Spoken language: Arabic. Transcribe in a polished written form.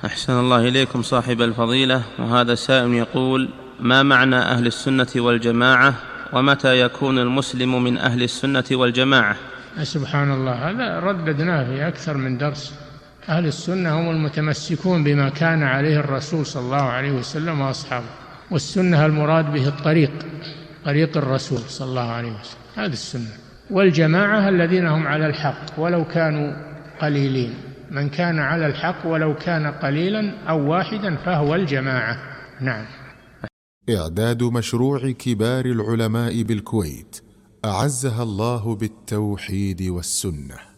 أحسن الله إليكم صاحب الفضيلة. وهذا سائل يقول: ما معنى أهل السنة والجماعة، ومتى يكون المسلم من أهل السنة والجماعة؟ سبحان الله، هذا رددناه في أكثر من درس. أهل السنة هم المتمسكون بما كان عليه الرسول صلى الله عليه وسلم وأصحابه، والسنة المراد به الطريق، طريق الرسول صلى الله عليه وسلم، هذه السنة. والجماعة الذين هم على الحق ولو كانوا قليلين، من كان على الحق ولو كان قليلا أو واحدا فهو الجماعة. نعم. إعداد مشروع كبار العلماء بالكويت أعزها الله بالتوحيد والسنة.